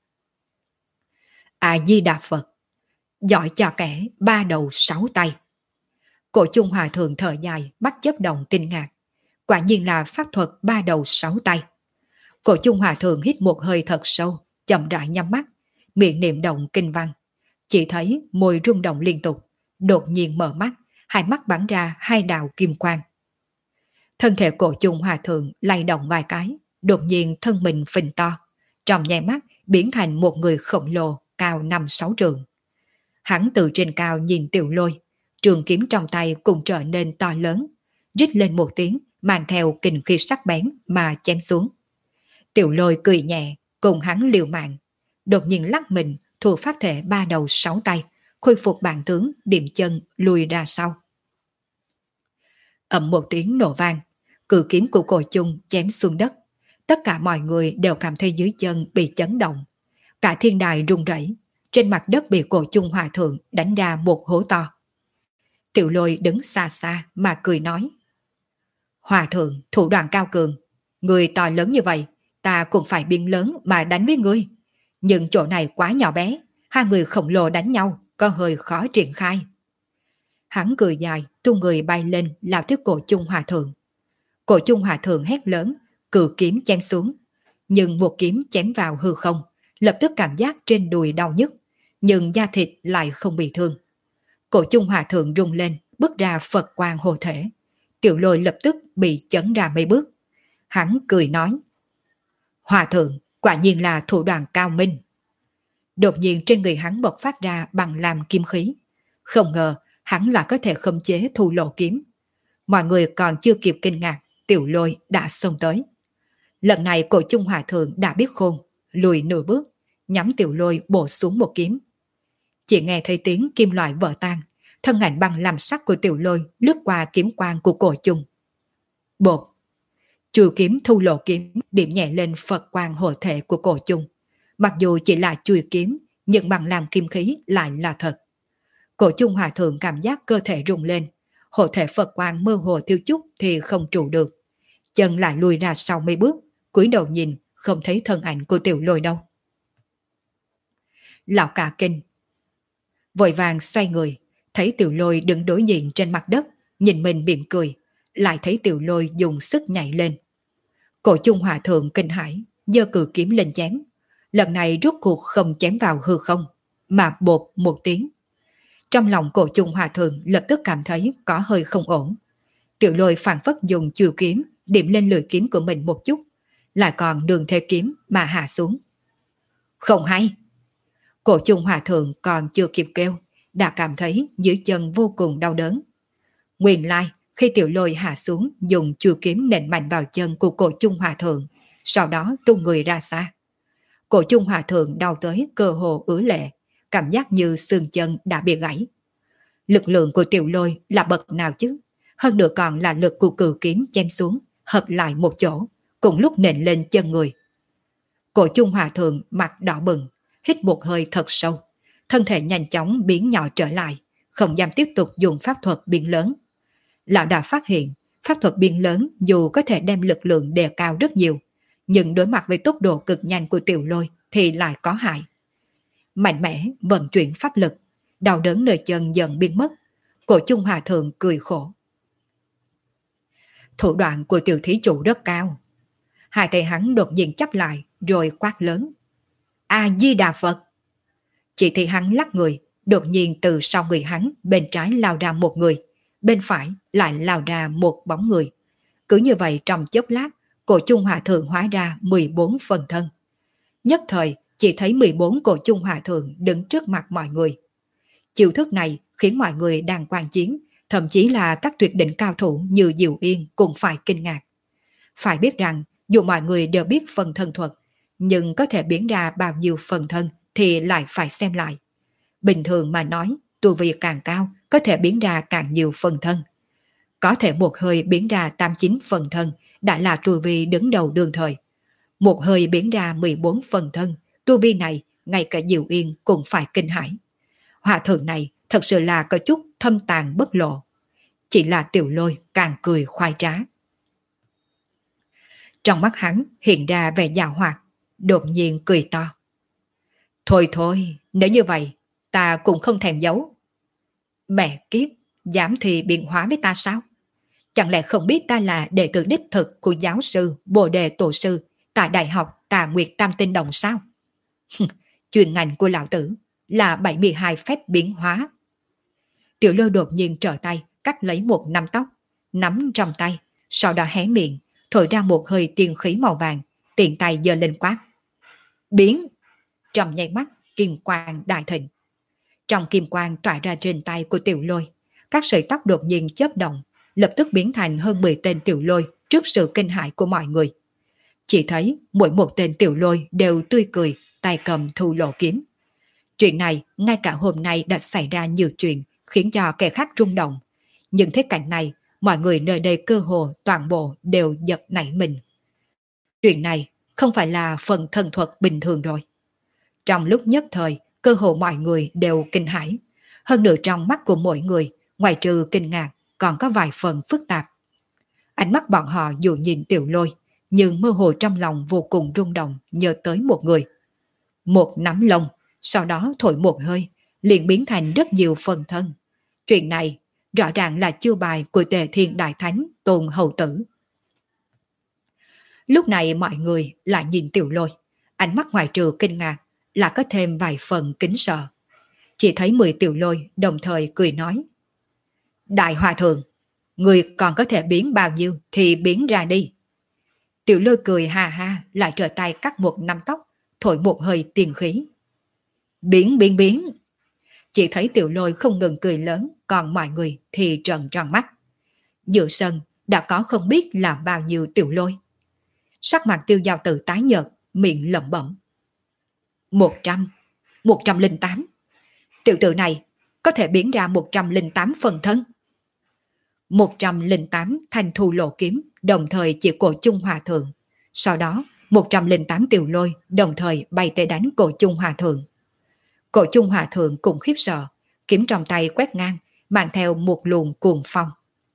A-di-đà Phật, giỏi cho kẻ 3 đầu 6 tay. Cổ Chung Hòa Thượng thở dài, mắt chớp động kinh ngạc. Quả nhiên là pháp thuật 3 đầu 6 tay. Cổ Chung Hòa Thượng hít một hơi thật sâu, chậm rãi nhắm mắt, miệng niệm động kinh văn. Chỉ thấy môi rung động liên tục, đột nhiên mở mắt, hai mắt bắn ra 2 đạo kim quang. Thân thể Cổ Chung Hòa Thượng lay động vài cái, đột nhiên thân mình phình to, trong nháy mắt biến thành một người khổng lồ cao 5-6 trượng. Hắn từ trên cao nhìn Tiểu Lôi, trường kiếm trong tay cũng trở nên to lớn, rít lên một tiếng, mang theo kình khí sắc bén mà chém xuống. Tiểu Lôi cười nhẹ, cùng hắn liều mạng, đột nhiên lắc mình, thu pháp thể 3 đầu 6 tay, khôi phục bản tướng, điểm chân lùi ra sau. Ầm một tiếng nổ vang, cự kiếm của Cổ Chung chém xuống đất. Tất cả mọi người đều cảm thấy dưới chân bị chấn động. Cả thiên đài rung rẩy, trên mặt đất bị Cổ Chung Hòa Thượng đánh ra một hố to. Tiểu Lôi đứng xa xa mà cười nói: Hòa Thượng thủ đoạn cao cường, người to lớn như vậy, ta cũng phải biến lớn mà đánh với ngươi. Nhưng chỗ này quá nhỏ bé, hai người khổng lồ đánh nhau có hơi khó triển khai. Hắn cười dài, tung người bay lên lao tới Cổ Chung Hòa Thượng. Cổ Chung Hòa Thượng hét lớn, cự kiếm chém xuống. Nhưng một kiếm chém vào hư không, lập tức cảm giác trên đùi đau nhức, nhưng da thịt lại không bị thương. Cổ Chung Hòa Thượng rung lên, bước ra Phật quang hộ thể. Tiểu Lôi lập tức bị chấn ra mấy bước. Hắn cười nói: Hòa Thượng quả nhiên là thủ đoạn cao minh. Đột nhiên trên người hắn bộc phát ra bằng làm kim khí. Không ngờ hắn là có thể khống chế thu lộ kiếm. Mọi người còn chưa kịp kinh ngạc, Tiểu Lôi đã xông tới. Lần này Cổ Chung Hòa Thượng đã biết khôn, lùi nửa bước, nhắm Tiểu Lôi bổ xuống một kiếm. Chỉ nghe thấy tiếng kim loại vỡ tan, thân ảnh bằng làm sắc của Tiểu Lôi lướt qua kiếm quang của Cổ Chung. Bột! Chùi kiếm thu lộ kiếm điểm nhẹ lên Phật quang hộ thể của Cổ Chung. Mặc dù chỉ là chùi kiếm, nhưng bằng làm kim khí lại là thật. Cổ Chung Hòa Thượng cảm giác cơ thể rung lên, hộ thể Phật quang mơ hồ tiêu chút thì không trụ được. Chân lại lùi ra sau mấy bước, cúi đầu nhìn, không thấy thân ảnh của Tiểu Lôi đâu. Lão cả kinh, vội vàng xoay người, thấy Tiểu Lôi đứng đối diện trên mặt đất, nhìn mình mỉm cười, lại thấy Tiểu Lôi dùng sức nhảy lên. Cổ Chung Hòa Thượng kinh hãi, giơ cự kiếm lên chém. Lần này rốt cuộc không chém vào hư không, mà bột một tiếng. Trong lòng Cổ Chung Hòa Thượng lập tức cảm thấy có hơi không ổn. Tiểu Lôi phản phất dùng chiều kiếm điểm lên lưỡi kiếm của mình một chút, lại còn đường theo kiếm mà hạ xuống. Không hay! Cổ Chung Hòa Thượng còn chưa kịp kêu, đã cảm thấy dưới chân vô cùng đau đớn. Nguyên lai, khi Tiểu Lôi hạ xuống dùng chiều kiếm nện mạnh vào chân của Cổ Chung Hòa Thượng, sau đó tung người ra xa. Cổ Chung Hòa Thượng đau tới cơ hồ ứa lệ, cảm giác như xương chân đã bị gãy. Lực lượng của Tiểu Lôi là bậc nào chứ? Hơn nữa còn là lực của cự kiếm chém xuống, hợp lại một chỗ, cùng lúc nện lên chân người. Cổ Chung Hòa Thượng mặt đỏ bừng, hít một hơi thật sâu, thân thể nhanh chóng biến nhỏ trở lại, không dám tiếp tục dùng pháp thuật biến lớn. Lão đã phát hiện, pháp thuật biến lớn dù có thể đem lực lượng đề cao rất nhiều, nhưng đối mặt với tốc độ cực nhanh của Tiểu Lôi thì lại có hại. Mạnh mẽ vận chuyển pháp lực, đau đớn nơi chân dần biến mất. Cổ Chung Hòa Thượng cười khổ. Thủ đoạn của Tiểu thí chủ rất cao. Hai tay hắn đột nhiên chắp lại rồi quát lớn: A Di Đà Phật! Chỉ thấy hắn lắc người, đột nhiên từ sau người hắn bên trái lao ra một người, bên phải lại lao ra một bóng người. Cứ như vậy trong chốc lát, Cổ Chung Hòa Thượng hóa ra 14 phần thân. Nhất thời chỉ thấy 14 Cổ Chung Hòa Thượng đứng trước mặt mọi người. Chiêu thức này khiến mọi người đang quan chiến, thậm chí là các tuyệt đỉnh cao thủ như Diệu Yên cũng phải kinh ngạc. Phải biết rằng dù mọi người đều biết phần thân thuật, nhưng có thể biến ra bao nhiêu phần thân thì lại phải xem lại. Bình thường mà nói, tu vi càng cao có thể biến ra càng nhiều phần thân. Có thể một hơi biến ra 89 phần thân đã là tu vi đứng đầu đương thời. Một hơi biến ra 14 phần thân, tu vi này ngay cả Diệu Yên cũng phải kinh hãi. Hòa thượng này thật sự là có chút thâm tàng bất lộ. Chỉ là Tiểu Lôi càng cười khoái trá. Trong mắt hắn hiện ra vẻ giảo hoạt, đột nhiên cười to. Thôi thôi, nếu như vậy, ta cũng không thèm giấu. Mẹ kiếp, dám thì biện hóa với ta sao? Chẳng lẽ không biết ta là đệ tử đích thực của giáo sư Bồ Đề Tổ Sư tại Đại học Tà Nguyệt Tam Tinh Đồng sao? Chuyên ngành của lão tử là 72 phép biến hóa. Tiểu Lôi đột nhiên trở tay cắt lấy một nắm tóc, nắm trong tay, sau đó hé miệng, thổi ra một hơi tiên khí màu vàng, tiện tay giơ lên quát. Biến! Trong nháy mắt, kim quang đại thịnh. Trong kim quang tỏa ra trên tay của Tiểu Lôi, các sợi tóc đột nhiên chớp động, lập tức biến thành hơn 10 tên Tiểu Lôi trước sự kinh hãi của mọi người. Chỉ thấy mỗi một tên Tiểu Lôi đều tươi cười, tay cầm thu lộ kiếm. Chuyện này ngay cả hôm nay đã xảy ra nhiều chuyện khiến cho kẻ khác rung động. Nhưng thế cảnh này, mọi người nơi đây cơ hồ toàn bộ đều giật nảy mình. Chuyện này không phải là phần thần thuật bình thường rồi. Trong lúc nhất thời, cơ hồ mọi người đều kinh hãi. Hơn nữa trong mắt của mỗi người, ngoài trừ kinh ngạc, còn có vài phần phức tạp. Ánh mắt bọn họ dù nhìn Tiểu Lôi, nhưng mơ hồ trong lòng vô cùng rung động nhớ tới một người. Một nắm lông, sau đó thổi một hơi, liền biến thành rất nhiều phần thân. Chuyện này rõ ràng là chiêu bài của Tề Thiên Đại Thánh Tôn Hầu Tử. Lúc này mọi người lại nhìn Tiểu Lôi, ánh mắt ngoài trừ kinh ngạc là có thêm vài phần kính sợ. Chỉ thấy 10 Tiểu Lôi đồng thời cười nói: Đại Hòa Thượng, người còn có thể biến bao nhiêu thì biến ra đi. Tiểu Lôi cười ha ha, lại trở tay cắt một nắm tóc, thổi một hơi tiền khí. Biến biến biến. Chỉ thấy Tiểu Lôi không ngừng cười lớn, còn mọi người thì trợn tròn mắt. Giữa sân đã có không biết là bao nhiêu Tiểu Lôi. Sắc mặt Tiêu Giao Tử tái nhợt, miệng lẩm bẩm: 100, 108. Tiểu tử này có thể biến ra 108 phần thân. 108 thanh thu lộ kiếm đồng thời chỉ cổ chung hòa thượng. Sau đó 108 Tiểu Lôi đồng thời bay tới đánh cổ chung hòa thượng. Cổ chung hòa thượng cũng khiếp sợ, kiếm trong tay quét ngang, mang theo một luồng cuồng phong.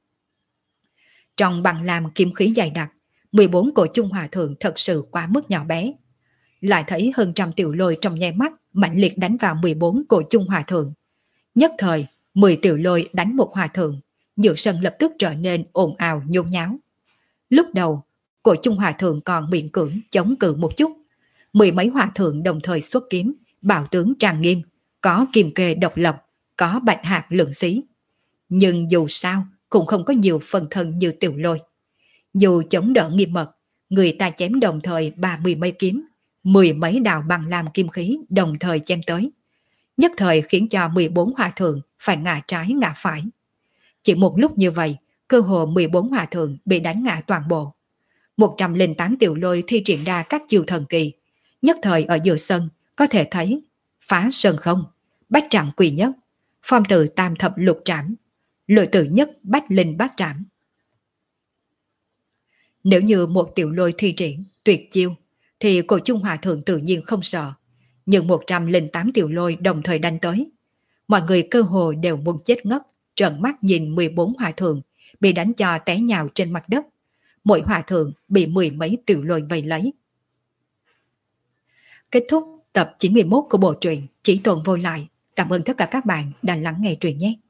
Trong bằng làm kiếm khí dày đặc, 14 cổ chung hòa thượng thật sự quá mức nhỏ bé. Lại thấy hơn trăm Tiểu Lôi trong nháy mắt mạnh liệt đánh vào 14 cổ chung hòa thượng. Nhất thời 10 Tiểu Lôi đánh một hòa thượng, giữa sân lập tức trở nên ồn ào nhôn nháo. Lúc đầu cổ chung hòa thượng còn miễn cưỡng chống cự một chút, 10 mấy hòa thượng đồng thời xuất kiếm, bạo tướng trang nghiêm, có kim kê độc lập, có bạch hạt lượng xí. Nhưng dù sao cũng không có nhiều phần thân như Tiểu Lôi. Dù chống đỡ nghiêm mật, người ta chém đồng thời 30 mấy kiếm, 10 mấy đạo bằng làm kim khí đồng thời chém tới. Nhất thời khiến cho 14 hòa thượng phải ngã trái ngã phải. Chỉ một lúc như vậy, cơ hồ 14 hòa thượng bị đánh ngã toàn bộ. 108 Tiểu Lôi thi triển ra các chiêu thần kỳ. Nhất thời ở giữa sân có thể thấy phá sơn không, bách trạm quỳ nhất, phong tự tam thập lục trảm, lội tự nhất bách linh bát trảm. Nếu như một Tiểu Lôi thi triển tuyệt chiêu thì cổ chung hòa thượng tự nhiên không sợ. Nhưng 108 Tiểu Lôi đồng thời đánh tới. Mọi người cơ hồ đều muốn chết ngất, trợn mắt nhìn 14 hòa thượng bị đánh cho té nhào trên mặt đất. Mỗi hòa thượng bị 10 mấy Tiểu Lôi vây lấy. Kết thúc tập 91 của bộ truyện Chỉ Tồn Vô Lại. Cảm ơn tất cả các bạn đã lắng nghe truyện nhé.